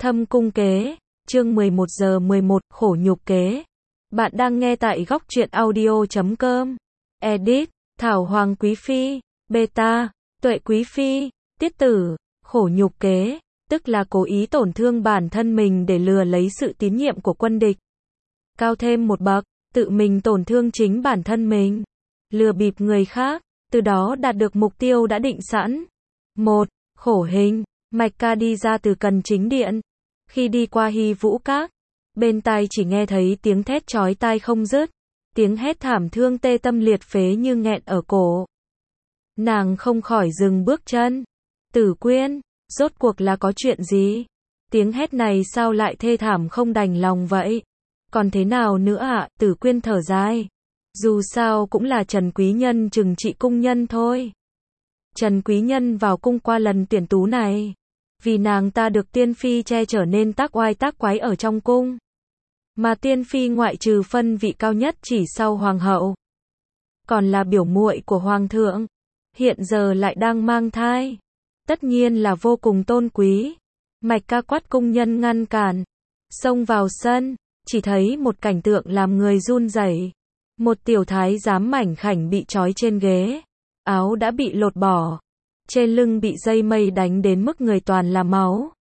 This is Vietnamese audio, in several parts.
Thâm cung kế, chương 11 giờ 11, khổ nhục kế. Bạn đang nghe tại góc truyện audio.com. Edit, Thảo Hoàng Quý Phi, Beta, Tuệ Quý Phi, Tiết Tử, khổ nhục kế, tức là cố ý tổn thương bản thân mình để lừa lấy sự tín nhiệm của quân địch. Cao thêm một bậc, tự mình tổn thương chính bản thân mình, lừa bịp người khác, từ đó đạt được mục tiêu đã định sẵn. 1. Khổ hình. Mạch Ca đi ra từ Cần Chính Điện. Khi đi qua Hy Vũ Các, bên tai chỉ nghe thấy tiếng thét chói tai không dứt, tiếng hét thảm thương tê tâm liệt phế như nghẹn ở cổ. Nàng không khỏi dừng bước chân. Tử Quyên, rốt cuộc là có chuyện gì? Tiếng hét này sao lại thê thảm không đành lòng vậy? Còn thế nào nữa ạ? Tử Quyên thở dài. Dù sao cũng là Trần Quý Nhân trừng trị cung nhân thôi. Trần Quý Nhân vào cung qua lần tuyển tú này, vì nàng ta được tiên phi che chở nên tác oai tác quái ở trong cung. Mà tiên phi ngoại trừ phân vị cao nhất chỉ sau hoàng hậu, còn là biểu muội của hoàng thượng, hiện giờ lại đang mang thai, tất nhiên là vô cùng tôn quý. Mạch Ca quát cung nhân ngăn cản, xông vào sân, chỉ thấy một cảnh tượng làm người run rẩy. Một tiểu thái giám mảnh khảnh bị trói trên ghế, áo đã bị lột bỏ, trên lưng bị dây mây đánh đến mức người toàn là máu.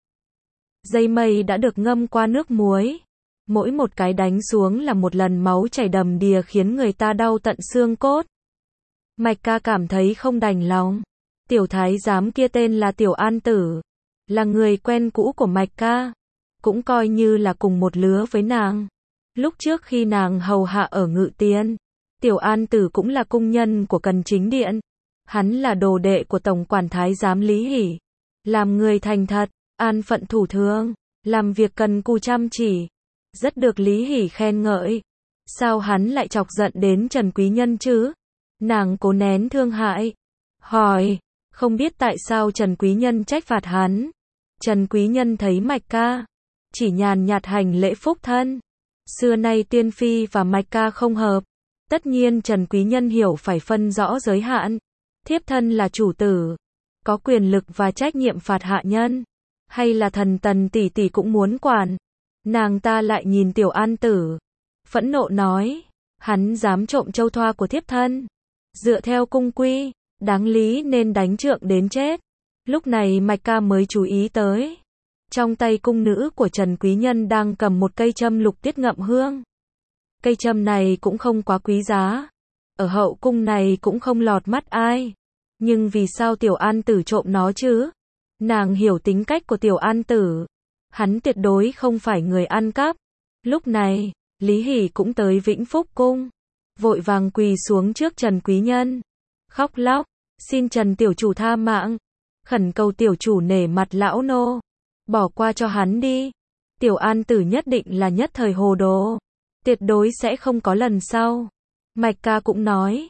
Dây mây đã được ngâm qua nước muối, mỗi một cái đánh xuống là một lần máu chảy đầm đìa khiến người ta đau tận xương cốt. Mạch Ca cảm thấy không đành lòng. Tiểu thái giám kia tên là Tiểu An Tử, là người quen cũ của Mạch Ca, cũng coi như là cùng một lứa với nàng. Lúc trước khi nàng hầu hạ ở Ngự Tiền, Tiểu An Tử cũng là cung nhân của Cần Chính Điện. Hắn là đồ đệ của Tổng quản thái giám Lý Hỷ, làm người thành thật, an phận thủ thường, làm việc cần cù chăm chỉ, rất được Lý Hỷ khen ngợi. Sao hắn lại chọc giận đến Trần Quý Nhân chứ? Nàng cố nén thương hại, hỏi, không biết tại sao Trần Quý Nhân trách phạt hắn. Trần Quý Nhân thấy Mạch Ca chỉ nhàn nhạt hành lễ phúc thân. Xưa nay tiên phi và Mạch Ca không hợp, tất nhiên Trần Quý Nhân hiểu phải phân rõ giới hạn. Thiếp thân là chủ tử, có quyền lực và trách nhiệm phạt hạ nhân, hay là thần tần tỷ tỷ cũng muốn quản. Nàng ta lại nhìn Tiểu An Tử, phẫn nộ nói, hắn dám trộm châu thoa của thiếp thân, dựa theo cung quy, đáng lý nên đánh trượng đến chết. Lúc này Mạch Ca mới chú ý tới, trong tay cung nữ của Trần Quý Nhân đang cầm một cây châm lục tiết ngậm hương. Cây châm này cũng không quá quý giá, ở hậu cung này cũng không lọt mắt ai. Nhưng vì sao Tiểu An Tử trộm nó chứ? Nàng hiểu tính cách của Tiểu An Tử, hắn tuyệt đối không phải người ăn cắp. Lúc này, Lý Hỷ cũng tới Vĩnh Phúc cung, vội vàng quỳ xuống trước Trần Quý Nhân, khóc lóc, xin Trần tiểu chủ tha mạng, khẩn cầu tiểu chủ nể mặt lão nô, bỏ qua cho hắn đi. Tiểu An Tử nhất định là nhất thời hồ đồ, tuyệt đối sẽ không có lần sau. Mạch Ca cũng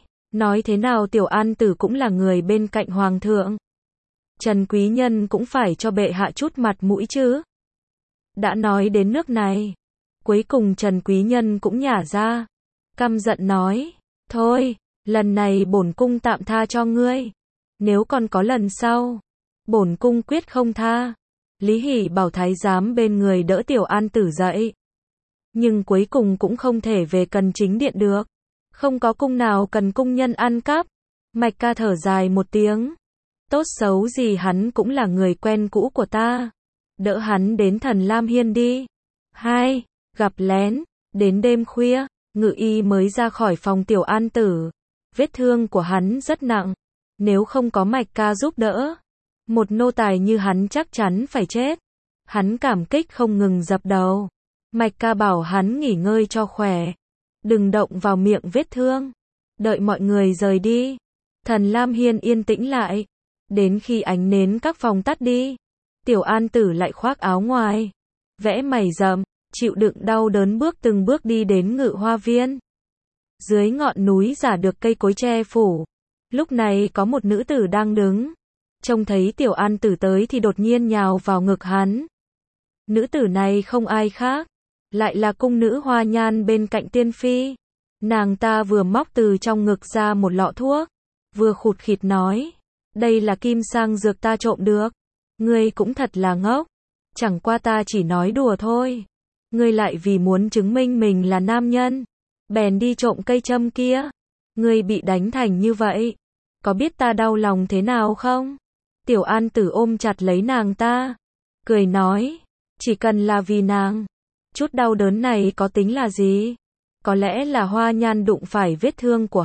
nói thế nào Tiểu An Tử cũng là người bên cạnh hoàng thượng. Trần Quý Nhân cũng phải cho bệ hạ chút mặt mũi chứ. Đã nói đến nước này, cuối cùng Trần Quý Nhân cũng nhả ra, căm giận nói, thôi, lần này bổn cung tạm tha cho ngươi, nếu còn có lần sau, bổn cung quyết không tha. Lý Hỷ bảo thái giám bên người đỡ Tiểu An Tử dậy, nhưng cuối cùng cũng không thể về Cần Chính Điện được. Không có cung nào cần cung nhân ăn cắp. Mạch Ca thở dài một tiếng. Tốt xấu gì hắn cũng là người quen cũ của ta. Đỡ hắn đến Thần Lam Hiên đi. 2. Gặp lén. Đến đêm khuya, Ngự Y mới ra khỏi phòng Tiểu An Tử. Vết thương của hắn rất nặng. Nếu không có Mạch Ca giúp đỡ, một nô tài như hắn chắc chắn phải chết. Hắn cảm kích không ngừng dập đầu. Mạch Ca bảo hắn nghỉ ngơi cho khỏe, đừng động vào miệng vết thương. Đợi mọi người rời đi, Thần Lam Hiên yên tĩnh lại. Đến khi ánh nến các phòng tắt đi, Tiểu An Tử lại khoác áo ngoài, vẽ mày rậm, chịu đựng đau đớn bước từng bước đi đến Ngự Hoa Viên. Dưới ngọn núi giả được cây cối che phủ, lúc này có một nữ tử đang đứng. Trông thấy Tiểu An Tử tới thì đột nhiên nhào vào ngực hắn. Nữ tử này không ai khác, lại là cung nữ Hoa Nhan bên cạnh tiên phi. Nàng ta vừa móc từ trong ngực ra một lọ thuốc, vừa khụt khịt nói, đây là kim sang dược ta trộm được. Ngươi cũng thật là ngốc, Chẳng qua ta chỉ nói đùa thôi. Ngươi lại vì muốn chứng minh mình là nam nhân, bèn đi trộm cây châm kia. Ngươi bị đánh thành như vậy, có biết ta đau lòng thế nào không? Tiểu An Tử ôm chặt lấy nàng ta, cười nói, chỉ cần là vì nàng, chút đau đớn này có tính là gì? Có lẽ là Hoa Nhan đụng phải vết thương của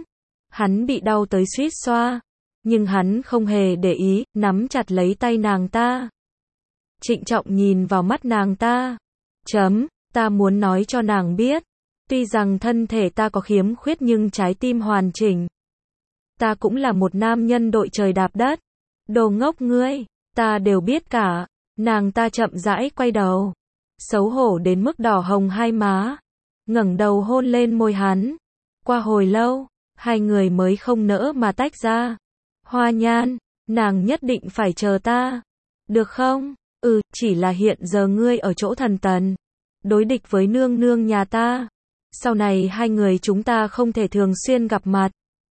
hắn bị đau tới suýt xoa, nhưng hắn không hề để ý, nắm chặt lấy tay nàng ta. Trịnh trọng nhìn vào mắt nàng ta. Ta muốn nói cho nàng biết, tuy rằng thân thể ta có khiếm khuyết nhưng trái tim hoàn chỉnh. Ta cũng là một nam nhân đội trời đạp đất. Đồ ngốc ngươi, ta đều biết cả. Nàng ta chậm rãi quay đầu, xấu hổ đến mức đỏ hồng hai má, ngẩng đầu hôn lên môi hắn. Qua hồi lâu, hai người mới không nỡ mà tách ra. Hoa Nhan, nàng nhất định phải chờ ta, được không? Chỉ là hiện giờ ngươi ở chỗ Thần Tần, đối địch với nương nương nhà ta. Sau này hai người chúng ta không thể thường xuyên gặp mặt.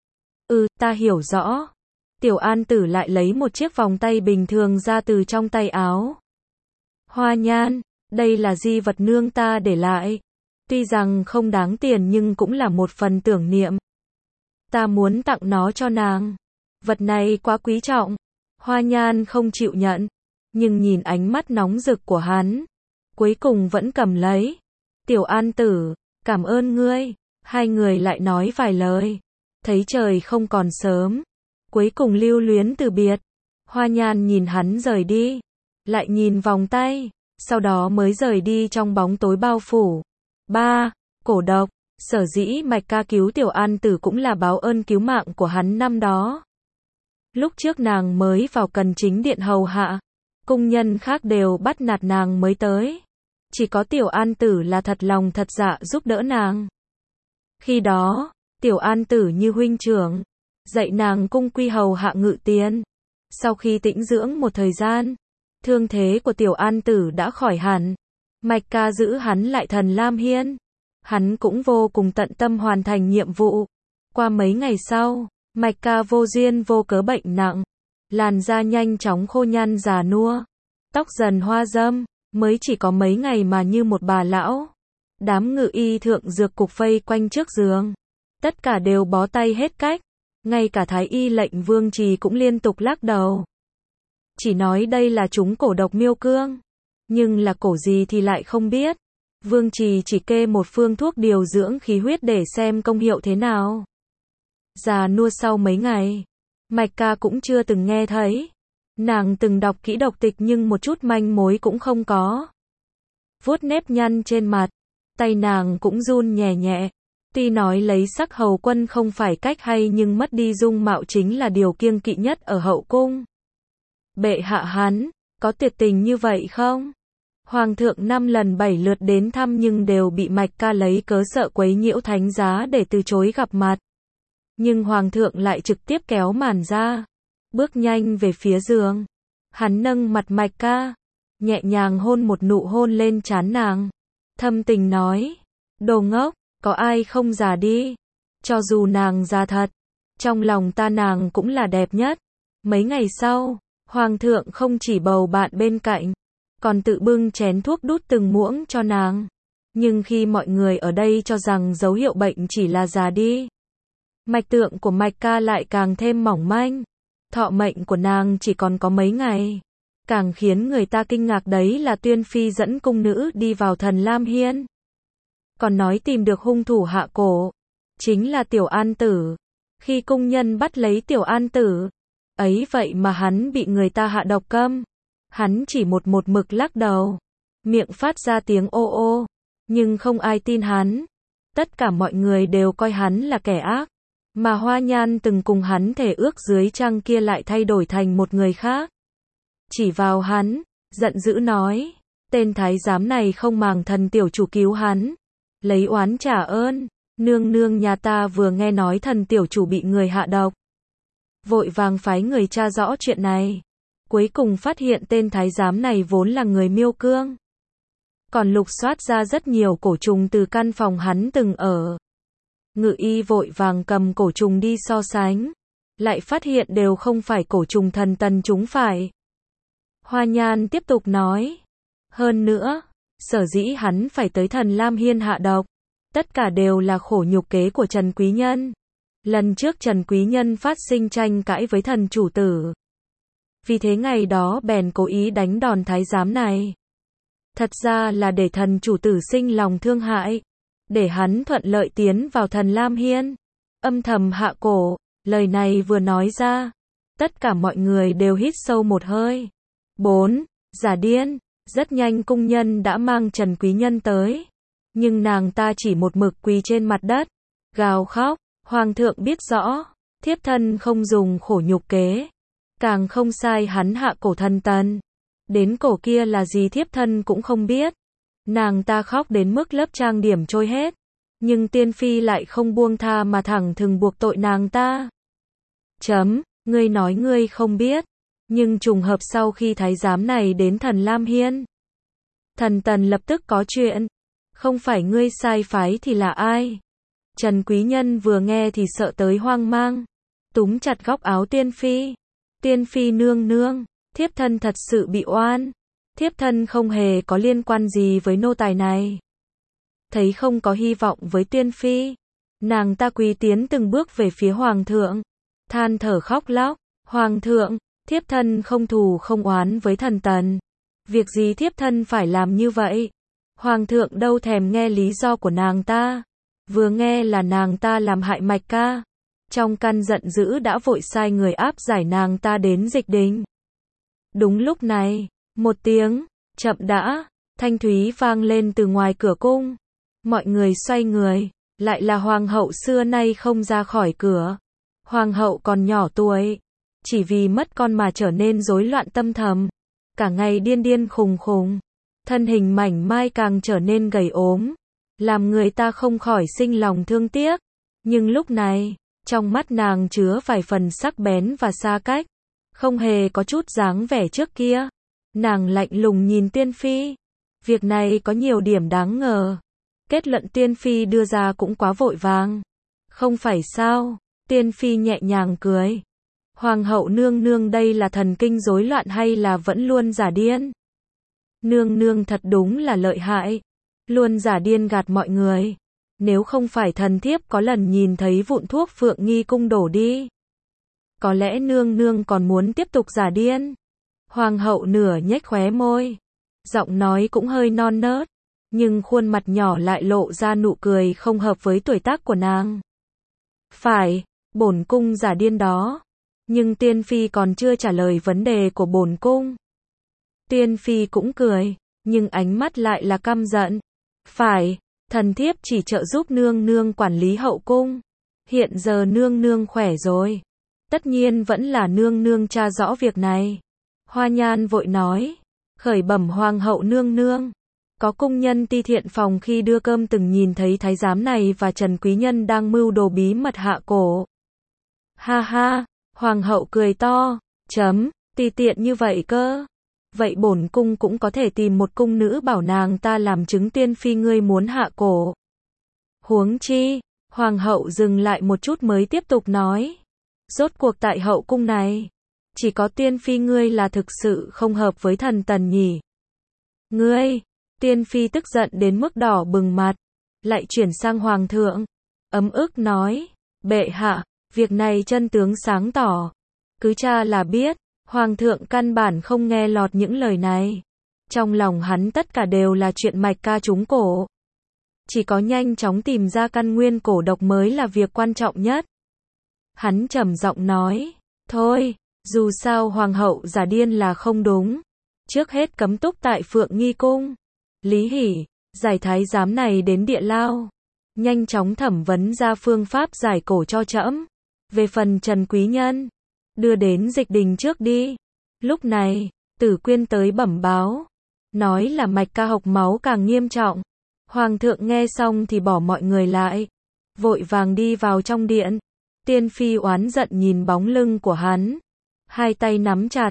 Ta hiểu rõ. Tiểu An Tử lại lấy một chiếc vòng tay bình thường ra từ trong tay áo. Hoa Nhan, đây là di vật nương ta để lại. Tuy rằng không đáng tiền nhưng cũng là một phần tưởng niệm. Ta muốn tặng nó cho nàng. Vật này quá quý trọng. Hoa Nhan không chịu nhận, nhưng nhìn ánh mắt nóng rực của hắn, cuối cùng vẫn cầm lấy. Tiểu An Tử, cảm ơn ngươi. Hai người lại nói vài lời. Thấy trời không còn sớm, cuối cùng lưu luyến từ biệt. Hoa Nhan nhìn hắn rời đi, lại nhìn vòng tay, sau đó mới rời đi trong bóng tối bao phủ. 3. Cổ độc. Sở dĩ Mạch Ca cứu Tiểu An Tử cũng là báo ơn cứu mạng của hắn năm đó. Lúc trước nàng mới vào Cần Chính Điện hầu hạ, cung nhân khác đều bắt nạt nàng mới tới. Chỉ có Tiểu An Tử là thật lòng thật dạ giúp đỡ nàng. Khi đó, Tiểu An Tử như huynh trưởng, dạy nàng cung quy hầu hạ ngự tiền. Sau khi tĩnh dưỡng một thời gian, thương thế của Tiểu An Tử đã khỏi hẳn. Mạch Ca giữ hắn lại Thần Lam Hiên. Hắn cũng vô cùng tận tâm hoàn thành nhiệm vụ. Qua mấy ngày sau, Mạch Ca vô duyên vô cớ bệnh nặng, làn da nhanh chóng khô nhăn già nua, tóc dần hoa râm, mới chỉ có mấy ngày mà như một bà lão. Đám ngự y thượng dược cục vây quanh trước giường, tất cả đều bó tay hết cách, ngay cả Thái y lệnh Vương Trì cũng liên tục lắc đầu. Chỉ nói đây là trúng cổ độc miêu cương, nhưng là cổ gì thì lại không biết. Vương Trì chỉ kê một phương thuốc điều dưỡng khí huyết để xem công hiệu thế nào. Già nua sau mấy ngày, Mạch Ca cũng chưa từng nghe thấy. Nàng từng đọc kỹ độc tịch nhưng một chút manh mối cũng không có. Vuốt nếp nhăn trên mặt, tay nàng cũng run nhẹ nhẹ. Tuy nói lấy sắc hầu quân không phải cách hay nhưng mất đi dung mạo chính là điều kiêng kỵ nhất ở hậu cung. Bệ hạ hắn, có tuyệt tình như vậy không? Hoàng thượng 5 lần 7 lượt đến thăm nhưng đều bị Mạch Ca lấy cớ sợ quấy nhiễu thánh giá để từ chối gặp mặt. Nhưng Hoàng thượng lại trực tiếp kéo màn ra, bước nhanh về phía giường. Hắn nâng mặt Mạch Ca, nhẹ nhàng hôn một nụ hôn lên trán nàng. Thâm tình nói, đồ ngốc, có ai không già đi. Cho dù nàng già thật, trong lòng ta nàng cũng là đẹp nhất. Mấy ngày sau, Hoàng thượng không chỉ bầu bạn bên cạnh, còn tự bưng chén thuốc đút từng muỗng cho nàng. Nhưng khi mọi người ở đây cho rằng dấu hiệu bệnh chỉ là già đi, mạch tượng của Mạch Ca lại càng thêm mỏng manh. Thọ mệnh của nàng chỉ còn có mấy ngày. Càng khiến người ta kinh ngạc đấy là Tuyên Phi dẫn cung nữ đi vào Thần Lam Hiên, còn nói tìm được hung thủ hạ cổ, chính là Tiểu An Tử. Khi cung nhân bắt lấy Tiểu An Tử, ấy vậy mà hắn bị người ta hạ độc câm. Hắn chỉ một mực lắc đầu, miệng phát ra tiếng ô ô, nhưng không ai tin hắn. Tất cả mọi người đều coi hắn là kẻ ác, mà Hoa Nhan từng cùng hắn thể ước dưới trăng kia lại thay đổi thành một người khác. Chỉ vào hắn, giận dữ nói, tên thái giám này không màng thần tiểu chủ cứu hắn, lấy oán trả ơn. Nương nương nhà ta vừa nghe nói thần tiểu chủ bị người hạ độc, vội vàng phái người tra rõ chuyện này. Cuối cùng phát hiện tên thái giám này vốn là người Miêu Cương, còn lục soát ra rất nhiều cổ trùng từ căn phòng hắn từng ở. Ngự y vội vàng cầm cổ trùng đi so sánh, lại phát hiện đều không phải cổ trùng Thần Tần chúng phải. Hoa Nhan tiếp tục nói, Hơn nữa, sở dĩ hắn phải tới Thần Lam Hiên hạ độc, tất cả đều là khổ nhục kế của Trần Quý Nhân. Lần trước Trần Quý Nhân phát sinh tranh cãi với thần chủ tử. Vì thế ngày đó bèn cố ý đánh đòn thái giám này. Thật ra là để thần chủ tử sinh lòng thương hại, để hắn thuận lợi tiến vào Thần Lam Hiên. Âm thầm hạ cổ, lời này vừa nói ra, tất cả mọi người đều hít sâu một hơi. 4. Giả điên. Rất nhanh cung nhân đã mang Trần Quý Nhân tới. Nhưng nàng ta chỉ một mực quỳ trên mặt đất, gào khóc. Hoàng thượng biết rõ, thiếp thân không dùng khổ nhục kế, càng không sai hắn hạ cổ thần tần. Đến cổ kia là gì thiếp thân cũng không biết. Nàng ta khóc đến mức lớp trang điểm trôi hết. Nhưng tiên phi lại không buông tha mà thẳng thừng buộc tội nàng ta. Ngươi nói ngươi không biết. Nhưng trùng hợp sau khi thái giám này đến Thần Lam Hiên, thần tần lập tức có chuyện. Không phải ngươi sai phái thì là ai? Trần Quý Nhân vừa nghe thì sợ tới hoang mang, túm chặt góc áo tiên phi. Tiên phi nương nương, thiếp thân thật sự bị oan. Thiếp thân không hề có liên quan gì với nô tài này. Thấy không có hy vọng với tiên phi, nàng ta quỳ tiến từng bước về phía hoàng thượng, than thở khóc lóc. Hoàng thượng, thiếp thân không thù không oán với thần tần. Việc gì thiếp thân phải làm như vậy? Hoàng thượng đâu thèm nghe lý do của nàng ta. Vừa nghe là nàng ta làm hại Mạch Ca, trong căn giận dữ đã vội sai người áp giải nàng ta đến dịch đình. Đúng lúc này, một tiếng chậm đã thanh thúy vang lên từ ngoài cửa cung. Mọi người xoay người, lại là hoàng hậu xưa nay không ra khỏi cửa. Hoàng hậu còn nhỏ tuổi, chỉ vì mất con mà trở nên rối loạn tâm thần, cả ngày điên điên khùng khùng, thân hình mảnh mai càng trở nên gầy ốm, làm người ta không khỏi sinh lòng thương tiếc. Nhưng lúc này, trong mắt nàng chứa vài phần sắc bén và xa cách, không hề có chút dáng vẻ trước kia. Nàng lạnh lùng nhìn tiên phi. Việc này có nhiều điểm đáng ngờ. Kết luận tiên phi đưa ra cũng quá vội vàng. Không phải sao? Tiên phi nhẹ nhàng cười. Hoàng hậu nương nương đây là thần kinh rối loạn hay là vẫn luôn giả điên? Nương nương thật đúng là lợi hại, luôn giả điên gạt mọi người. Nếu không phải thần thiếp có lần nhìn thấy vụn thuốc Phượng Nghi cung đổ đi, có lẽ nương nương còn muốn tiếp tục giả điên. Hoàng hậu nửa nhếch khóe môi, giọng nói cũng hơi non nớt, nhưng khuôn mặt nhỏ lại lộ ra nụ cười không hợp với tuổi tác của nàng. Phải, bổn cung giả điên đó. Nhưng tiên phi còn chưa trả lời vấn đề của bổn cung. Tiên phi cũng cười, nhưng ánh mắt lại là căm giận. Phải, thần thiếp chỉ trợ giúp nương nương quản lý hậu cung. Hiện giờ nương nương khỏe rồi, tất nhiên vẫn là nương nương tra rõ việc này. Hoa Nhan vội nói, khởi bẩm hoàng hậu nương nương, có cung nhân ti thiện phòng khi đưa cơm từng nhìn thấy thái giám này và Trần Quý Nhân đang mưu đồ bí mật hạ cổ. Ha ha, hoàng hậu cười to, ti tiện như vậy cơ. Vậy bổn cung cũng có thể tìm một cung nữ bảo nàng ta làm chứng tiên phi ngươi muốn hạ cổ. Huống chi, hoàng hậu dừng lại một chút mới tiếp tục nói. Rốt cuộc tại hậu cung này, chỉ có tiên phi ngươi là thực sự không hợp với thần tần nhỉ. Ngươi, tiên phi tức giận đến mức đỏ bừng mặt, lại chuyển sang hoàng thượng, ấm ức nói, bệ hạ, việc này chân tướng sáng tỏ, cứ tra là biết. Hoàng thượng căn bản không nghe lọt những lời này. Trong lòng hắn tất cả đều là chuyện Mạch Ca trúng cổ. Chỉ có nhanh chóng tìm ra căn nguyên cổ độc mới là việc quan trọng nhất. Hắn trầm giọng nói, thôi, dù sao hoàng hậu giả điên là không đúng. Trước hết cấm túc tại Phượng Nghi cung. Lý Hỉ, giải thái giám này đến địa lao. Nhanh chóng thẩm vấn ra phương pháp giải cổ cho trẫm. Về phần Trần Quý Nhân, đưa đến dịch đình trước đi. Lúc này, Tử Quyên tới bẩm báo, nói là Mạch Ca hộc máu càng nghiêm trọng. Hoàng thượng nghe xong thì bỏ mọi người lại, vội vàng đi vào trong điện. Tiên phi oán giận nhìn bóng lưng của hắn, hai tay nắm chặt.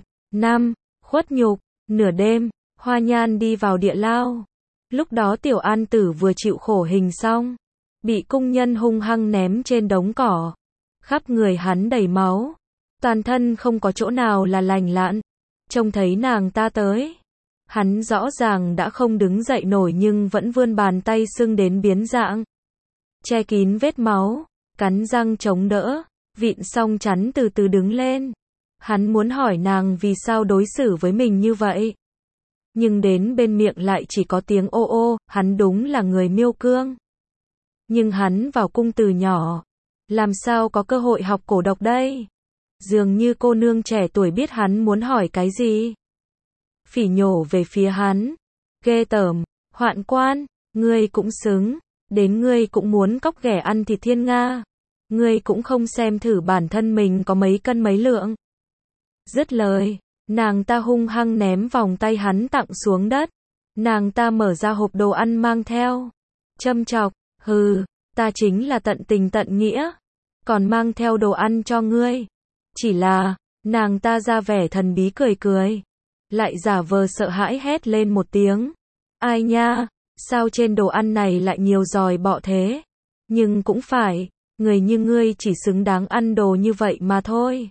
Khuất nhục. Nửa đêm, Hoa Nhan đi vào địa lao. Lúc đó Tiểu An Tử vừa chịu khổ hình xong, bị cung nhân hung hăng ném trên đống cỏ, khắp người hắn đầy máu, toàn thân không có chỗ nào là lành lặn. Trông thấy nàng ta tới, Hắn rõ ràng đã không đứng dậy nổi nhưng vẫn vươn bàn tay sưng đến biến dạng. Che kín vết máu, cắn răng chống đỡ, vịn xong chắn từ từ đứng lên. Hắn muốn hỏi nàng vì sao đối xử với mình như vậy. Nhưng đến bên miệng lại chỉ có tiếng ô ô, hắn đúng là người miêu cương. Nhưng hắn vào cung từ nhỏ, làm sao có cơ hội học cổ độc đây? Dường như cô nương trẻ tuổi biết hắn muốn hỏi cái gì. Phỉ nhổ về phía hắn. Ghê tởm, Hoạn quan, ngươi cũng xứng, đến ngươi cũng muốn cóc ghẻ ăn thịt thiên nga. Ngươi cũng không xem thử bản thân mình có mấy cân mấy lượng. Dứt lời, nàng ta hung hăng ném vòng tay hắn tặng xuống đất. Nàng ta mở ra hộp đồ ăn mang theo. Châm chọc, hừ, ta chính là tận tình tận nghĩa. Còn mang theo đồ ăn cho ngươi. Chỉ là, nàng ta ra vẻ thần bí cười cười. Lại giả vờ sợ hãi hét lên một tiếng. Ai nha, sao trên đồ ăn này lại nhiều giòi bọ thế? Nhưng cũng phải, người như ngươi chỉ xứng đáng ăn đồ như vậy mà thôi.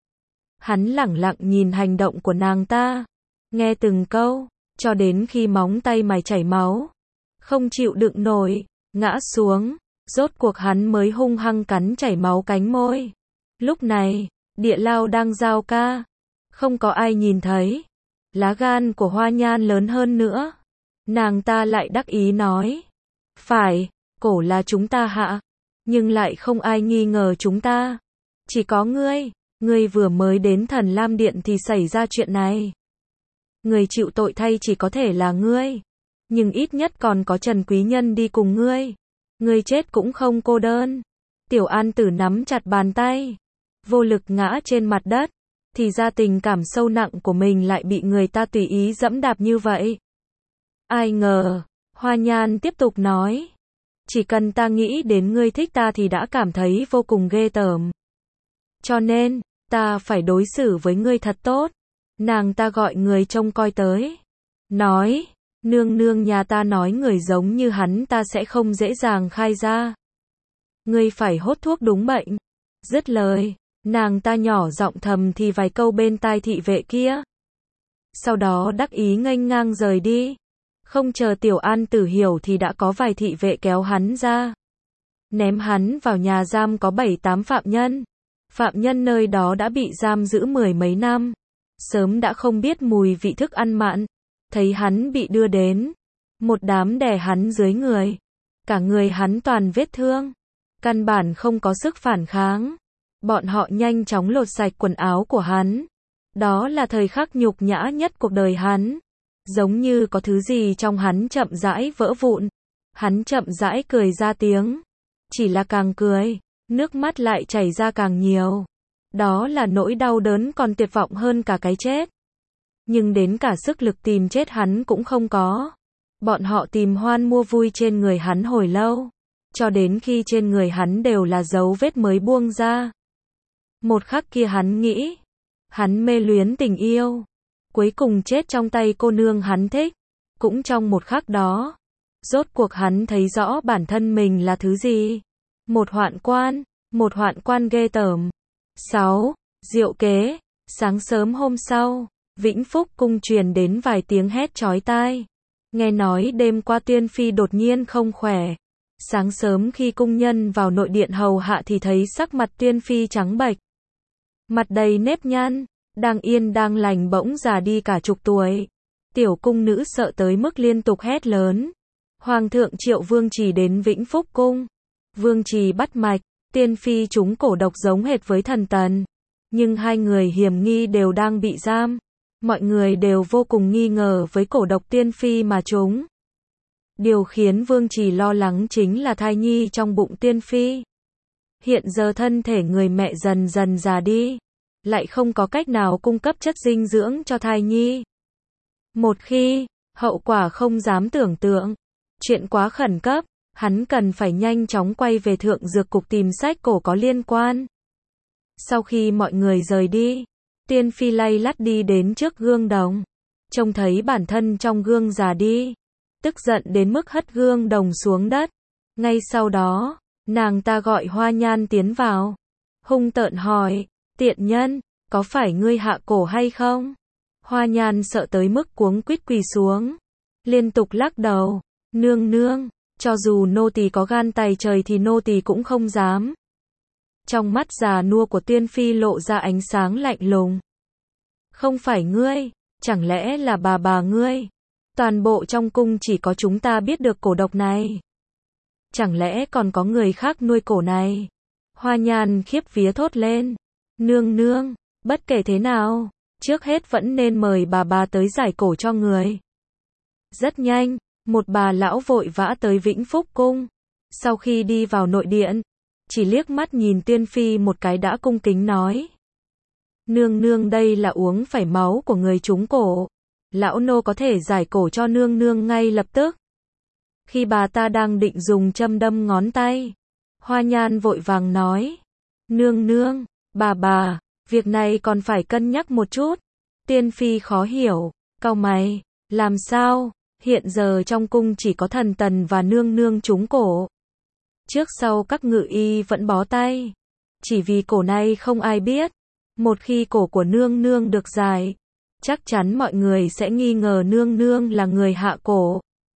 Hắn lẳng lặng nhìn hành động của nàng ta, nghe từng câu, cho đến khi móng tay mày chảy máu. Không chịu đựng nổi, ngã xuống, rốt cuộc hắn mới hung hăng cắn chảy máu cánh môi. Lúc này, địa lao đang giao ca, không có ai nhìn thấy. Lá gan của Hoa Nhan lớn hơn nữa. Nàng ta lại đắc ý nói. Phải, cổ là chúng ta hạ. Nhưng lại không ai nghi ngờ chúng ta. Chỉ có ngươi vừa mới đến Thần Lam Điện thì xảy ra chuyện này. Người chịu tội thay chỉ có thể là ngươi. Nhưng ít nhất còn có Trần Quý Nhân đi cùng ngươi. Ngươi chết cũng không cô đơn. Tiểu An Tử nắm chặt bàn tay, vô lực ngã trên mặt đất. Thì ra tình cảm sâu nặng của mình lại bị người ta tùy ý dẫm đạp như vậy. Ai ngờ, Hoa Nhan tiếp tục nói. Chỉ cần ta nghĩ đến ngươi thích ta thì đã cảm thấy vô cùng ghê tởm. Cho nên, ta phải đối xử với ngươi thật tốt. Nàng ta gọi người trông coi tới. Nói, nương nương nhà ta nói người giống như hắn ta sẽ không dễ dàng khai ra. Ngươi phải hốt thuốc đúng bệnh. Dứt lời, nàng ta nhỏ giọng thầm thì vài câu bên tai thị vệ kia. Sau đó đắc ý nghênh ngang rời đi. Không chờ Tiểu An Tử hiểu thì đã có vài thị vệ kéo hắn ra. Ném hắn vào nhà giam có 7-8 phạm nhân. Phạm nhân nơi đó đã bị giam giữ 10 mấy năm. Sớm đã không biết mùi vị thức ăn mặn. Thấy hắn bị đưa đến. Một đám đè hắn dưới người. Cả người hắn toàn vết thương. Căn bản không có sức phản kháng. Bọn họ nhanh chóng lột sạch quần áo của hắn. Đó là thời khắc nhục nhã nhất cuộc đời hắn. Giống như có thứ gì trong hắn chậm rãi vỡ vụn. Hắn chậm rãi cười ra tiếng. Chỉ là càng cười, nước mắt lại chảy ra càng nhiều. Đó là nỗi đau đớn còn tuyệt vọng hơn cả cái chết. Nhưng đến cả sức lực tìm chết hắn cũng không có. Bọn họ tìm hoan mua vui trên người hắn hồi lâu. Cho đến khi trên người hắn đều là dấu vết mới buông ra. Một khắc kia hắn nghĩ. Hắn mê luyến tình yêu. Cuối cùng chết trong tay cô nương hắn thích. Cũng trong một khắc đó. Rốt cuộc hắn thấy rõ bản thân mình là thứ gì. Một hoạn quan ghê tởm. 6. Diệu kế. Sáng sớm hôm sau, Vĩnh Phúc cung truyền đến vài tiếng hét chói tai. Nghe nói đêm qua Tiên Phi đột nhiên không khỏe. Sáng sớm khi cung nhân vào nội điện hầu hạ thì thấy sắc mặt Tiên Phi trắng bệch. Mặt đầy nếp nhăn, đang yên đang lành bỗng già đi cả chục tuổi. Tiểu cung nữ sợ tới mức liên tục hét lớn. Hoàng thượng triệu Vương Trì đến Vĩnh Phúc cung. Vương Trì bắt mạch, Tiên Phi trúng cổ độc giống hệt với Thần Tần. Nhưng hai người hiểm nghi đều đang bị giam. Mọi người đều vô cùng nghi ngờ với cổ độc Tiên Phi mà trúng. Điều khiến Vương Trì lo lắng chính là thai nhi trong bụng Tiên Phi. Hiện giờ thân thể người mẹ dần dần già đi. Lại không có cách nào cung cấp chất dinh dưỡng cho thai nhi. Một khi, hậu quả không dám tưởng tượng. Chuyện quá khẩn cấp, hắn cần phải nhanh chóng quay về Thượng Dược Cục tìm sách cổ có liên quan. Sau khi mọi người rời đi, Tiên Phi lay lắt đi đến trước gương đồng. Trông thấy bản thân trong gương già đi. Tức giận đến mức hất gương đồng xuống đất. Ngay sau đó, nàng ta gọi Hoa Nhan tiến vào. Hung tợn hỏi, tiện nhân, có phải ngươi hạ cổ hay không? Hoa Nhan sợ tới mức cuống quýt quỳ xuống, liên tục lắc đầu, nương nương, cho dù nô tỳ có gan tày trời thì nô tỳ cũng không dám. Trong mắt già nua của Tiên Phi lộ ra ánh sáng lạnh lùng. Không phải ngươi, chẳng lẽ là bà ngươi? Toàn bộ trong cung chỉ có chúng ta biết được cổ độc này. Chẳng lẽ còn có người khác nuôi cổ này? Hoa Nhan khiếp vía thốt lên. Nương nương, bất kể thế nào, trước hết vẫn nên mời bà tới giải cổ cho người. Rất nhanh, một bà lão vội vã tới Vĩnh Phúc cung. Sau khi đi vào nội điện, chỉ liếc mắt nhìn Tiên Phi một cái đã cung kính nói. Nương nương, đây là uống phải máu của người trúng cổ. Lão nô có thể giải cổ cho nương nương ngay lập tức. Khi bà ta đang định dùng châm đâm ngón tay, Hoa Nhan vội vàng nói. Nương nương, bà, việc này còn phải cân nhắc một chút. Tiên Phi khó hiểu, cau mày, làm sao, hiện giờ trong cung chỉ có thần tần và nương nương trúng cổ. Trước sau các ngự y vẫn bó tay. Chỉ vì cổ này không ai biết. Một khi cổ của nương nương được giải, chắc chắn mọi người sẽ nghi ngờ nương nương là người hạ cổ.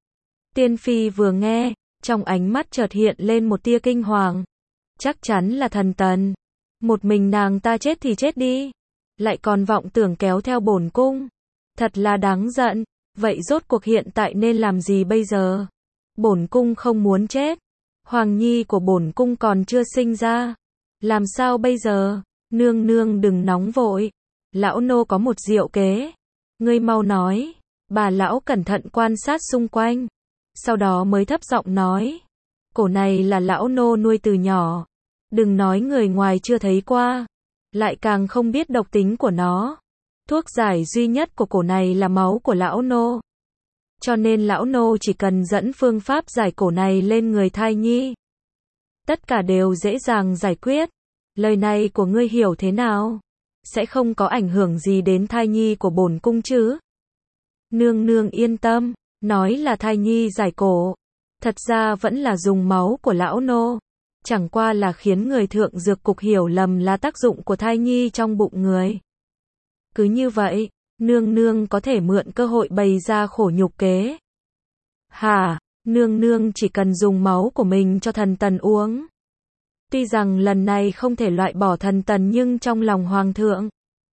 Tiên Phi vừa nghe, trong ánh mắt chợt hiện lên một tia kinh hoàng. Chắc chắn là thần tần. Một mình nàng ta chết thì chết đi, lại còn vọng tưởng kéo theo bổn cung. Thật là đáng giận. Vậy rốt cuộc hiện tại nên làm gì bây giờ? Bổn cung không muốn chết. Hoàng nhi của bổn cung còn chưa sinh ra. Làm sao bây giờ? Nương nương đừng nóng vội. Lão nô có một diệu kế. Ngươi mau nói. Bà lão cẩn thận quan sát xung quanh. Sau đó mới thấp giọng nói. Cổ này là lão nô nuôi từ nhỏ. Đừng nói người ngoài chưa thấy qua. Lại càng không biết độc tính của nó. Thuốc giải duy nhất của cổ này là máu của lão nô. Cho nên lão nô chỉ cần dẫn phương pháp giải cổ này lên người thai nhi. Tất cả đều dễ dàng giải quyết. Lời này của ngươi hiểu thế nào? Sẽ không có ảnh hưởng gì đến thai nhi của bổn cung chứ? Nương nương yên tâm, nói là thai nhi giải cổ. Thật ra vẫn là dùng máu của lão nô. Chẳng qua là khiến người thượng dược cục hiểu lầm là tác dụng của thai nhi trong bụng người. Cứ như vậy, nương nương có thể mượn cơ hội bày ra khổ nhục kế. Hả, nương nương chỉ cần dùng máu của mình cho thần tần uống. Tuy rằng lần này không thể loại bỏ thần tần nhưng trong lòng hoàng thượng,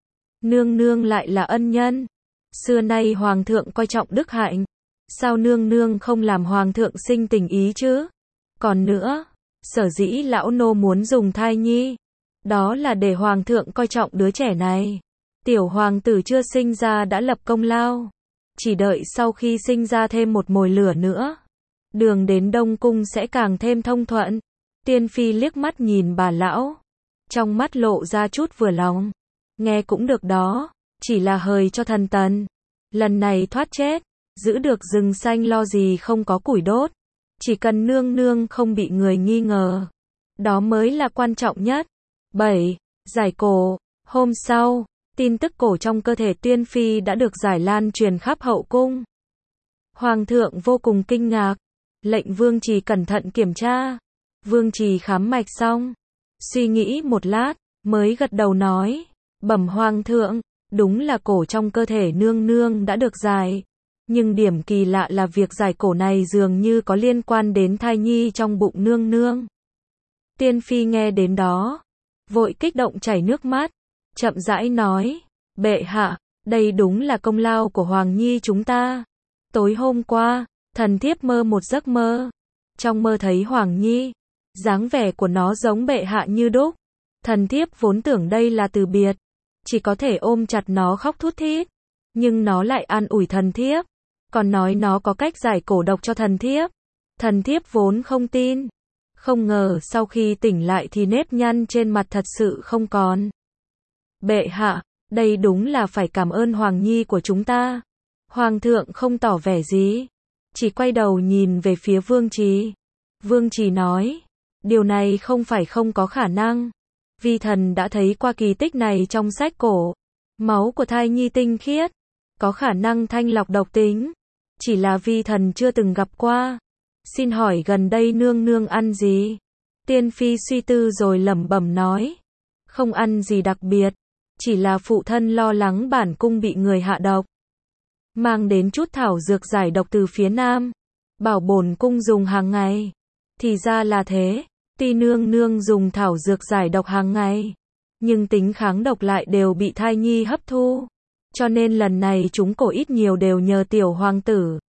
nương nương lại là ân nhân. Xưa nay hoàng thượng coi trọng đức hạnh. Sao nương nương không làm hoàng thượng sinh tình ý chứ? Còn nữa, sở dĩ lão nô muốn dùng thai nhi, đó là để hoàng thượng coi trọng đứa trẻ này. Tiểu hoàng tử chưa sinh ra đã lập công lao. Chỉ đợi sau khi sinh ra thêm một mồi lửa nữa, đường đến Đông Cung sẽ càng thêm thông thuận. Tiên Phi liếc mắt nhìn bà lão, trong mắt lộ ra chút vừa lòng. Nghe cũng được đó, chỉ là hời cho thần tần. Lần này thoát chết, giữ được rừng xanh lo gì không có củi đốt. Chỉ cần nương nương không bị người nghi ngờ, đó mới là quan trọng nhất. 7. Giải cổ. Hôm sau, tin tức cổ trong cơ thể Tiên Phi đã được giải lan truyền khắp hậu cung. Hoàng thượng vô cùng kinh ngạc, lệnh Vương Trì cẩn thận kiểm tra. Vương Trì khám mạch xong, suy nghĩ một lát, mới gật đầu nói, bẩm hoàng thượng, đúng là cổ trong cơ thể nương nương đã được giải. Nhưng điểm kỳ lạ là việc giải cổ này dường như có liên quan đến thai nhi trong bụng nương nương. Tiên Phi nghe đến đó, vội kích động chảy nước mắt, chậm rãi nói, bệ hạ, đây đúng là công lao của Hoàng Nhi chúng ta. Tối hôm qua, thần thiếp mơ một giấc mơ. Trong mơ thấy Hoàng Nhi, dáng vẻ của nó giống bệ hạ như đúc. Thần thiếp vốn tưởng đây là từ biệt, chỉ có thể ôm chặt nó khóc thút thít. Nhưng nó lại an ủi thần thiếp, còn nói nó có cách giải cổ độc cho thần thiếp. Thần thiếp vốn không tin. Không ngờ sau khi tỉnh lại thì nếp nhăn trên mặt thật sự không còn. Bệ hạ, đây đúng là phải cảm ơn Hoàng Nhi của chúng ta. Hoàng thượng không tỏ vẻ gì, chỉ quay đầu nhìn về phía Vương Trì. Vương Trì nói, điều này không phải không có khả năng. Vi thần đã thấy qua kỳ tích này trong sách cổ. Máu của thai nhi tinh khiết, có khả năng thanh lọc độc tính. Chỉ là vi thần chưa từng gặp qua. Xin hỏi gần đây nương nương ăn gì? Tiên Phi suy tư rồi lẩm bẩm nói, không ăn gì đặc biệt. chỉ là phụ thân lo lắng bản cung bị người hạ độc. Mang đến chút thảo dược giải độc từ phía nam, bảo bổn cung dùng hàng ngày. Thì ra là thế, tuy nương nương dùng thảo dược giải độc hàng ngày, nhưng tính kháng độc lại đều bị thai nhi hấp thu. Cho nên lần này chúng cổ ít nhiều đều nhờ tiểu hoàng tử.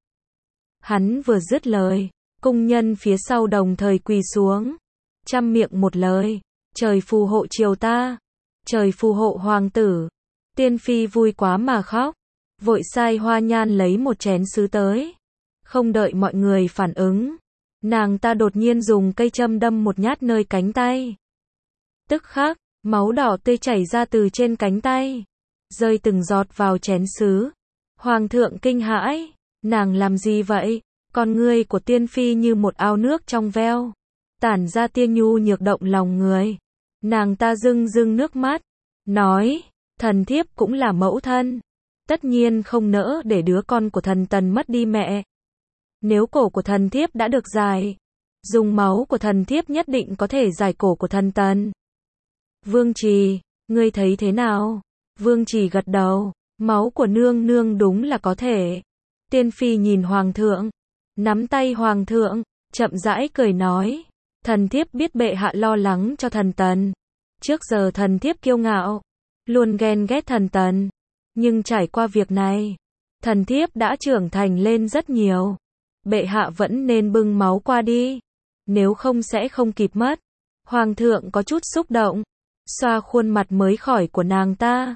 Hắn vừa dứt lời, cung nhân phía sau đồng thời quỳ xuống, trăm miệng một lời, trời phù hộ triều ta, trời phù hộ hoàng tử. Tiên phi vui quá mà khóc, vội sai Hoa Nhan lấy một chén sứ tới. Không đợi mọi người phản ứng, nàng ta đột nhiên dùng cây châm đâm một nhát nơi cánh tay. Tức khắc, máu đỏ tươi chảy ra từ trên cánh tay, rơi từng giọt vào chén sứ. Hoàng thượng kinh hãi, nàng làm gì vậy? Con ngươi của tiên phi như một ao nước trong veo, tản ra tia nhu nhược động lòng người. Nàng ta rưng rưng nước mắt, nói, thần thiếp cũng là mẫu thân, tất nhiên không nỡ để đứa con của thần tần mất đi mẹ. Nếu cổ của thần thiếp đã được giải, dùng máu của thần thiếp nhất định có thể giải cổ của thần tần. Vương Trì, ngươi thấy thế nào? Vương Trì gật đầu, máu của nương nương đúng là có thể. Tiên phi nhìn hoàng thượng, nắm tay hoàng thượng, chậm rãi cười nói, thần thiếp biết bệ hạ lo lắng cho thần tần. Trước giờ thần thiếp kiêu ngạo, luôn ghen ghét thần tần, nhưng trải qua việc này, thần thiếp đã trưởng thành lên rất nhiều. Bệ hạ vẫn nên bưng máu qua đi, nếu không sẽ không kịp mất. Hoàng thượng có chút xúc động, xoa khuôn mặt mới khỏi của nàng ta.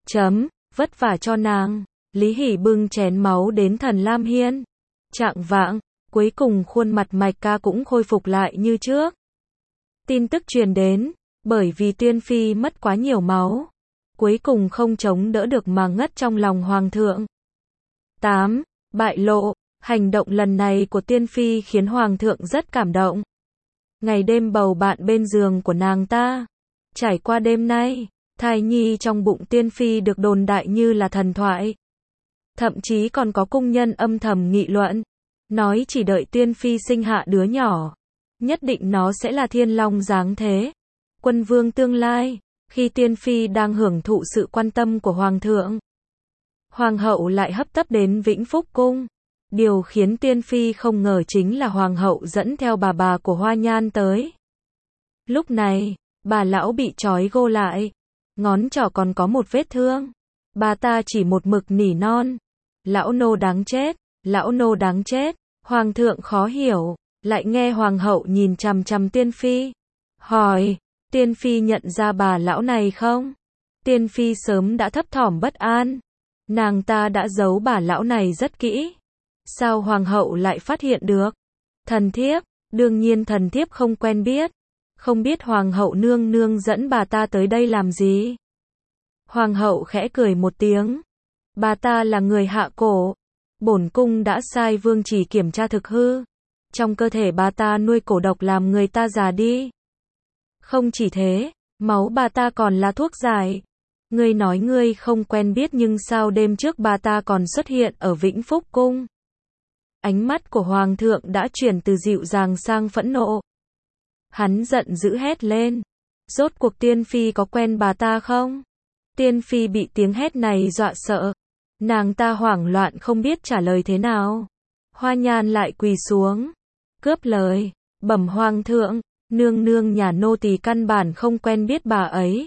Vất vả cho nàng. Lý Hỉ bưng chén máu đến Thần Lam Hiên. Chạng vạng, cuối cùng khuôn mặt Mạch Ca cũng khôi phục lại như trước. Tin tức truyền đến, bởi vì Tiên Phi mất quá nhiều máu, cuối cùng không chống đỡ được mà ngất trong lòng Hoàng thượng. 8. Bại lộ, hành động lần này của Tiên Phi khiến Hoàng thượng rất cảm động. Ngày đêm bầu bạn bên giường của nàng ta. Trải qua đêm nay, thai nhi trong bụng Tiên Phi được đồn đại như là thần thoại. Thậm chí còn có cung nhân âm thầm nghị luận, nói chỉ đợi Tiên Phi sinh hạ đứa nhỏ, nhất định nó sẽ là thiên long giáng thế, quân vương tương lai. Khi Tiên Phi đang hưởng thụ sự quan tâm của Hoàng thượng, Hoàng hậu lại hấp tấp đến Vĩnh Phúc Cung. Điều khiến Tiên Phi không ngờ chính là Hoàng hậu dẫn theo bà của Hoa Nhan tới. Lúc này, bà lão bị trói gô lại, ngón trỏ còn có một vết thương. Bà ta chỉ một mực nỉ non, lão nô đáng chết, lão nô đáng chết. Hoàng thượng khó hiểu, lại nghe Hoàng hậu nhìn chằm chằm Tiên Phi, hỏi, Tiên Phi nhận ra bà lão này không? Tiên Phi sớm đã thấp thỏm bất an, nàng ta đã giấu bà lão này rất kỹ. Sao Hoàng hậu lại phát hiện được? Thần thiếp, đương nhiên thần thiếp không quen biết, không biết Hoàng hậu nương nương dẫn bà ta tới đây làm gì? Hoàng hậu khẽ cười một tiếng, bà ta là người hạ cổ, bổn cung đã sai Vương Chỉ kiểm tra thực hư, trong cơ thể bà ta nuôi cổ độc làm người ta già đi. Không chỉ thế, máu bà ta còn là thuốc giải. Ngươi nói ngươi không quen biết nhưng sao đêm trước bà ta còn xuất hiện ở Vĩnh Phúc Cung? Ánh mắt của Hoàng thượng đã chuyển từ dịu dàng sang phẫn nộ. Hắn giận dữ hét lên, rốt cuộc Tiên Phi có quen bà ta không? Tiên Phi bị tiếng hét này dọa sợ, nàng ta hoảng loạn không biết trả lời thế nào. Hoa Nhan lại quỳ xuống, cướp lời, bẩm Hoàng thượng, nương nương nhà nô tỳ căn bản không quen biết bà ấy.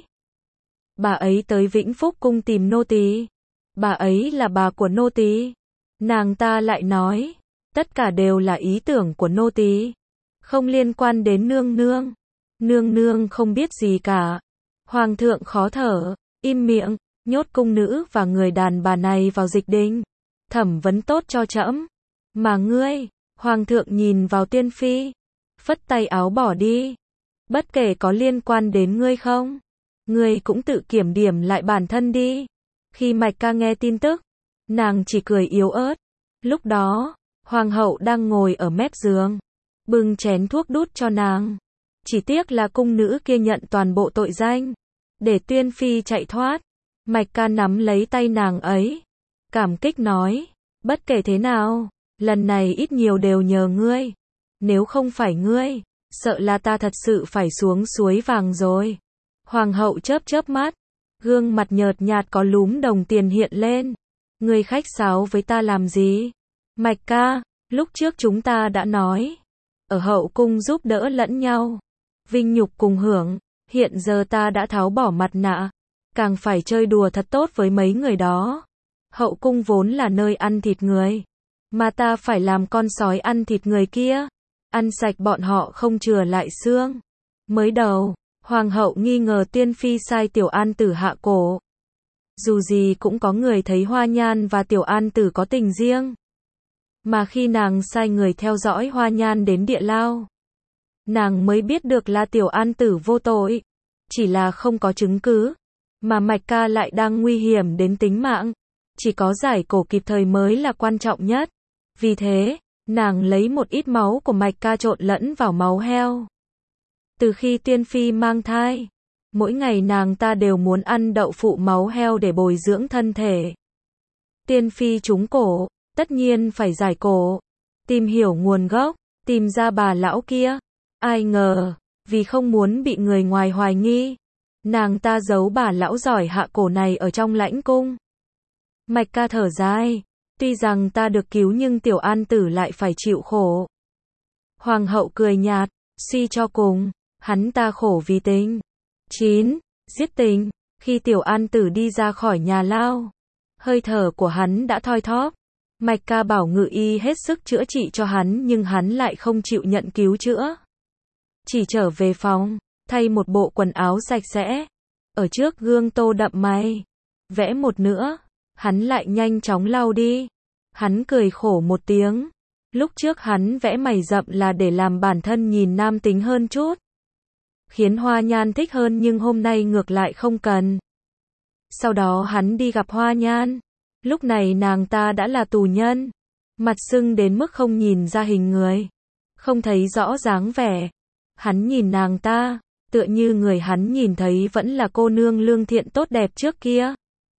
Bà ấy tới Vĩnh Phúc Cung tìm nô tỳ. Bà ấy là bà của nô tỳ. Nàng ta lại nói, tất cả đều là ý tưởng của nô tỳ, không liên quan đến nương nương. Nương nương không biết gì cả. Hoàng thượng khó thở, im miệng, nhốt cung nữ và người đàn bà này vào dịch đình, thẩm vấn tốt cho trẫm. Mà ngươi, Hoàng thượng nhìn vào Tiên Phi, phất tay áo bỏ đi. Bất kể có liên quan đến ngươi không, ngươi cũng tự kiểm điểm lại bản thân đi. Khi Mạch Ca nghe tin tức, nàng chỉ cười yếu ớt. Lúc đó, Hoàng hậu đang ngồi ở mép giường, bưng chén thuốc đút cho nàng. Chỉ tiếc là cung nữ kia nhận toàn bộ tội danh, để Tiên Phi chạy thoát. Mạch Ca nắm lấy tay nàng ấy, cảm kích nói, bất kể thế nào, lần này ít nhiều đều nhờ ngươi. Nếu không phải ngươi, sợ là ta thật sự phải xuống suối vàng rồi. Hoàng hậu chớp chớp mắt, Gương mặt nhợt nhạt có lúm đồng tiền hiện lên. Ngươi khách sáo với ta làm gì? Mạch ca, lúc trước chúng ta đã nói. Ở hậu cung giúp đỡ lẫn nhau. Vinh nhục cùng hưởng. Hiện giờ ta đã tháo bỏ mặt nạ. Càng phải chơi đùa thật tốt với mấy người đó. Hậu cung vốn là nơi ăn thịt người. Mà ta phải làm con sói ăn thịt người kia. Ăn sạch bọn họ không chừa lại xương. Mới đầu, hoàng hậu nghi ngờ tiên phi sai Tiểu An Tử hạ cổ. Dù gì cũng có người thấy Hoa Nhan và Tiểu An Tử có tình riêng. Mà khi nàng sai người theo dõi Hoa Nhan đến địa lao, nàng mới biết được là Tiểu An Tử vô tội. Chỉ là không có chứng cứ. Mà Mạch ca lại đang nguy hiểm đến tính mạng. Chỉ có giải cổ kịp thời mới là quan trọng nhất. Vì thế, nàng lấy một ít máu của Mạch ca trộn lẫn vào máu heo. Từ khi tiên phi mang thai, mỗi ngày nàng ta đều muốn ăn đậu phụ máu heo để bồi dưỡng thân thể. Tiên phi trúng cổ, tất nhiên phải giải cổ, tìm hiểu nguồn gốc, tìm ra bà lão kia. Ai ngờ, vì không muốn bị người ngoài hoài nghi, nàng ta giấu bà lão giỏi hạ cổ này ở trong lãnh cung. Mạch ca thở dài, tuy rằng ta được cứu nhưng Tiểu An Tử lại phải chịu khổ. Hoàng hậu cười nhạt, suy cho cùng, hắn ta khổ vì tình. 9. Giết tình. Khi Tiểu An Tử đi ra khỏi nhà lao, hơi thở của hắn đã thoi thóp. Mạch ca bảo ngự y hết sức chữa trị cho hắn nhưng hắn lại không chịu nhận cứu chữa. Chỉ trở về phòng, thay một bộ quần áo sạch sẽ. Ở trước gương tô đậm mày. Vẽ một nữa, hắn lại nhanh chóng lau đi. Hắn cười khổ một tiếng. Lúc trước hắn vẽ mày rậm là để làm bản thân nhìn nam tính hơn chút. Khiến Hoa Nhan thích hơn nhưng hôm nay ngược lại không cần. Sau đó hắn đi gặp Hoa Nhan. Lúc này nàng ta đã là tù nhân. Mặt sưng đến mức không nhìn ra hình người. Không thấy rõ dáng vẻ. Hắn nhìn nàng ta, tựa như người hắn nhìn thấy vẫn là cô nương lương thiện tốt đẹp trước kia.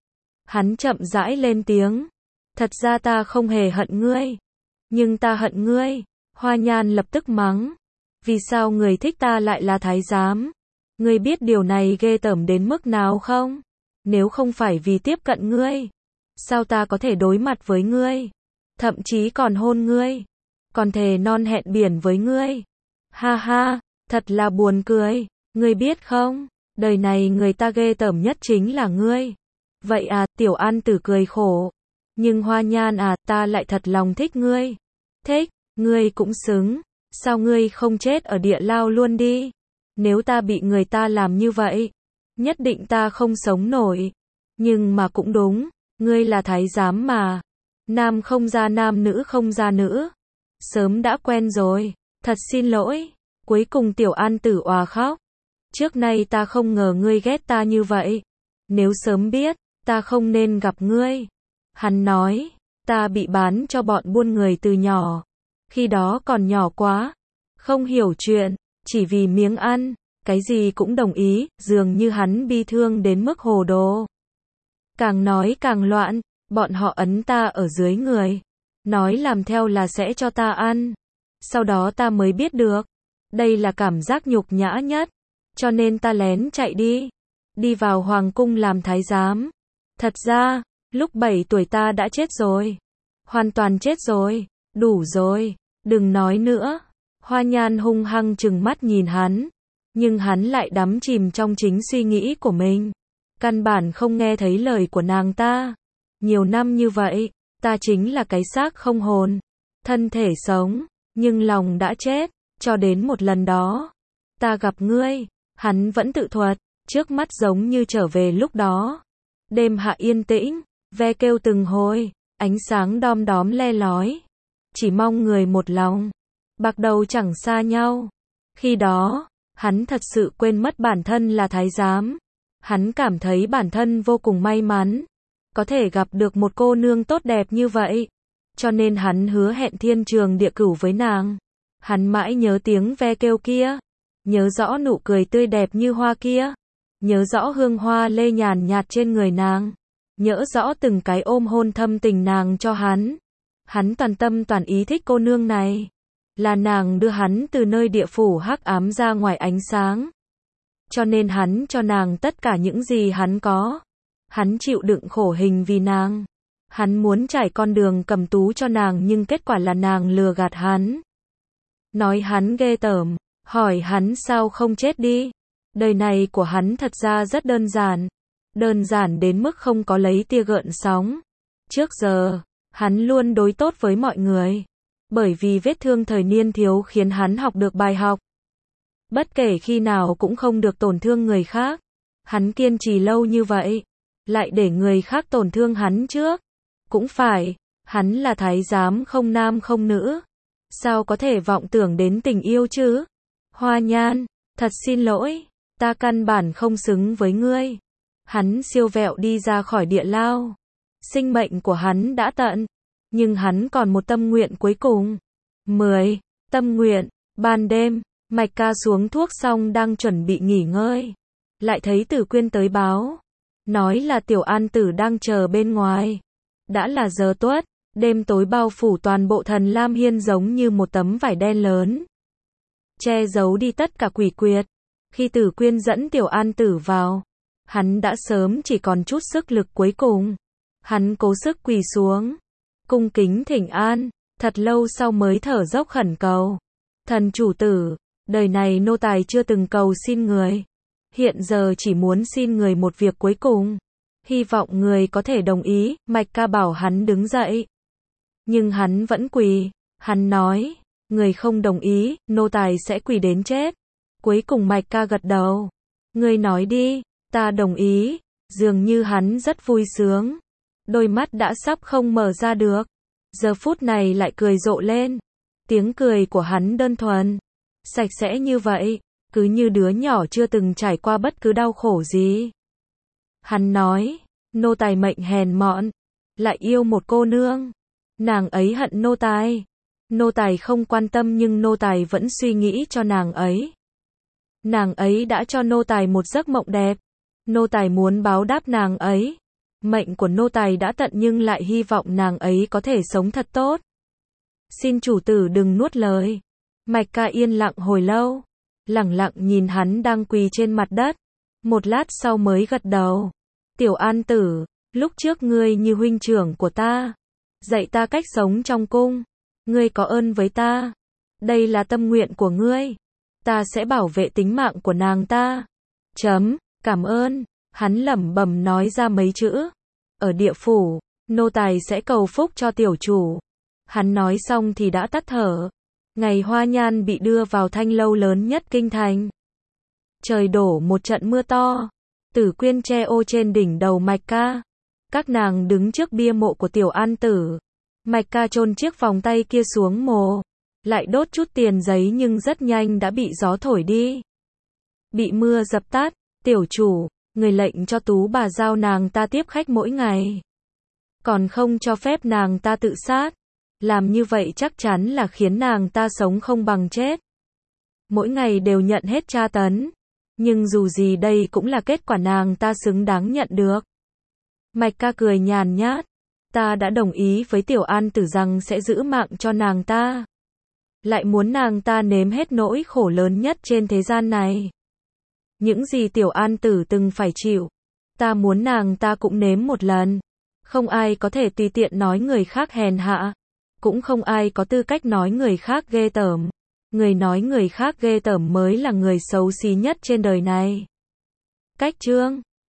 Hắn chậm rãi lên tiếng. Thật ra ta không hề hận ngươi. Nhưng ta hận ngươi. Hoa Nhan lập tức mắng. Vì sao người thích ta lại là thái giám? Ngươi biết điều này ghê tởm đến mức nào không? Nếu không phải vì tiếp cận ngươi, sao ta có thể đối mặt với ngươi? Thậm chí còn hôn ngươi. Còn thề non hẹn biển với ngươi. Ha ha, thật là buồn cười. Ngươi biết không? Đời này người ta ghê tởm nhất chính là ngươi. Vậy à, Tiểu An Tử cười khổ. Nhưng Hoa Nhan à, ta lại thật lòng thích ngươi. Thích, ngươi cũng xứng. Sao ngươi không chết ở địa lao luôn đi? Nếu ta bị người ta làm như vậy, nhất định ta không sống nổi. Nhưng mà cũng đúng, ngươi là thái giám mà. Nam không ra nam, nữ không ra nữ. Sớm đã quen rồi, thật xin lỗi. Cuối cùng Tiểu An Tử òa khóc. Trước nay ta không ngờ ngươi ghét ta như vậy. Nếu sớm biết, ta không nên gặp ngươi. Hắn nói, ta bị bán cho bọn buôn người từ nhỏ. Khi đó còn nhỏ quá, không hiểu chuyện, chỉ vì miếng ăn, cái gì cũng đồng ý, dường như hắn bi thương đến mức hồ đồ. Càng nói càng loạn, bọn họ ấn ta ở dưới người, nói làm theo là sẽ cho ta ăn. Sau đó ta mới biết được, đây là cảm giác nhục nhã nhất, cho nên ta lén chạy đi vào hoàng cung làm thái giám. Thật ra, lúc 7 tuổi ta đã chết rồi, hoàn toàn chết rồi, đủ rồi, đừng nói nữa. Hoa Nhan hung hăng trừng mắt nhìn hắn, nhưng hắn lại đắm chìm trong chính suy nghĩ của mình, căn bản không nghe thấy lời của nàng ta. Nhiều năm như vậy, ta chính là cái xác không hồn, thân thể sống, nhưng lòng đã chết, cho đến một lần đó, ta gặp ngươi, hắn vẫn tự thuật, trước mắt giống như trở về lúc đó. Đêm hạ yên tĩnh, ve kêu từng hồi, ánh sáng đom đóm le lói, chỉ mong người một lòng, bạc đầu chẳng xa nhau. Khi đó, hắn thật sự quên mất bản thân là thái giám. Hắn cảm thấy bản thân vô cùng may mắn, có thể gặp được một cô nương tốt đẹp như vậy. Cho nên hắn hứa hẹn thiên trường địa cửu với nàng. Hắn mãi nhớ tiếng ve kêu kia, nhớ rõ nụ cười tươi đẹp như hoa kia, nhớ rõ hương hoa lê nhàn nhạt trên người nàng, nhớ rõ từng cái ôm hôn thâm tình nàng cho hắn. Hắn toàn tâm toàn ý thích cô nương này. Là nàng đưa hắn từ nơi địa phủ hắc ám ra ngoài ánh sáng. cho nên hắn cho nàng tất cả những gì hắn có. Hắn chịu đựng khổ hình vì nàng. Hắn muốn trải con đường cầm tú cho nàng nhưng kết quả là nàng lừa gạt hắn. Nói hắn ghê tởm, hỏi hắn sao không chết đi. Đời này của hắn thật ra rất đơn giản. Đơn giản đến mức không có lấy tia gợn sóng. Trước giờ, hắn luôn đối tốt với mọi người. Bởi vì vết thương thời niên thiếu khiến hắn học được bài học. Bất kể khi nào cũng không được tổn thương người khác. Hắn kiên trì lâu như vậy, lại để người khác tổn thương hắn trước. Cũng phải, hắn là thái giám không nam không nữ. Sao có thể vọng tưởng đến tình yêu chứ? Hoa Nhan, thật xin lỗi, ta căn bản không xứng với ngươi. Hắn siêu vẹo đi ra khỏi địa lao. Sinh mệnh của hắn đã tận, nhưng hắn còn một tâm nguyện cuối cùng. 10. Tâm nguyện. Ban đêm, Mạch Ca xuống thuốc xong đang chuẩn bị nghỉ ngơi. Lại thấy Tử Quyên tới báo. Nói là Tiểu An Tử đang chờ bên ngoài. Đã là giờ tuất, đêm tối bao phủ toàn bộ Thần Lam Hiên giống như một tấm vải đen lớn. Che giấu đi tất cả quỷ quyệt. Khi Tử Quyên dẫn Tiểu An Tử vào, hắn đã sớm chỉ còn chút sức lực cuối cùng. Hắn cố sức quỳ xuống, cung kính thỉnh an, thật lâu sau mới thở dốc khẩn cầu. Thần chủ tử, đời này nô tài chưa từng cầu xin người. Hiện giờ chỉ muốn xin người một việc cuối cùng. Hy vọng người có thể đồng ý. Mạch Ca bảo hắn đứng dậy. Nhưng hắn vẫn quỳ. Hắn nói, người không đồng ý, nô tài sẽ quỳ đến chết. Cuối cùng Mạch Ca gật đầu. Ngươi nói đi, ta đồng ý. Dường như hắn rất vui sướng. Đôi mắt đã sắp không mở ra được. Giờ phút này lại cười rộ lên. Tiếng cười của hắn đơn thuần, sạch sẽ như vậy, cứ như đứa nhỏ chưa từng trải qua bất cứ đau khổ gì. Hắn nói, nô tài mệnh hèn mọn, lại yêu một cô nương. Nàng ấy hận nô tài. Nô tài không quan tâm nhưng nô tài vẫn suy nghĩ cho nàng ấy. Nàng ấy đã cho nô tài một giấc mộng đẹp. Nô tài muốn báo đáp nàng ấy. Mệnh của nô tài đã tận nhưng lại hy vọng nàng ấy có thể sống thật tốt. Xin chủ tử đừng nuốt lời. Mạch Ca yên lặng hồi lâu, lẳng lặng nhìn hắn đang quỳ trên mặt đất. Một lát sau mới gật đầu. Tiểu An Tử, lúc trước ngươi như huynh trưởng của ta, dạy ta cách sống trong cung. Ngươi có ơn với ta. Đây là tâm nguyện của ngươi. Ta sẽ bảo vệ tính mạng của nàng ta. Cảm ơn. Hắn lẩm bẩm nói ra mấy chữ. Ở địa phủ, nô tài sẽ cầu phúc cho tiểu chủ. Hắn nói xong thì đã tắt thở. Ngày Hoa Nhan bị đưa vào thanh lâu lớn nhất kinh thành. Trời đổ một trận mưa to. Tử Quyên che ô trên đỉnh đầu Mạch Ca. Các nàng đứng trước bia mộ của Tiểu An Tử. Mạch Ca chôn chiếc vòng tay kia xuống mồ. Lại đốt chút tiền giấy nhưng rất nhanh đã bị gió thổi đi. Bị mưa dập tắt. Tiểu chủ, người lệnh cho tú bà giao nàng ta tiếp khách mỗi ngày. Còn không cho phép nàng ta tự sát. Làm như vậy chắc chắn là khiến nàng ta sống không bằng chết. Mỗi ngày đều nhận hết tra tấn. Nhưng dù gì đây cũng là kết quả nàng ta xứng đáng nhận được. Mạch Ca cười nhàn nhát. Ta đã đồng ý với Tiểu An Tử rằng sẽ giữ mạng cho nàng ta. Lại muốn nàng ta nếm hết nỗi khổ lớn nhất trên thế gian này. Những gì Tiểu An Tử từng phải chịu, ta muốn nàng ta cũng nếm một lần. Không ai có thể tùy tiện nói người khác hèn hạ. Cũng không ai có tư cách nói người khác ghê tởm. Người nói người khác ghê tởm mới là người xấu xí nhất trên đời này. Cách chương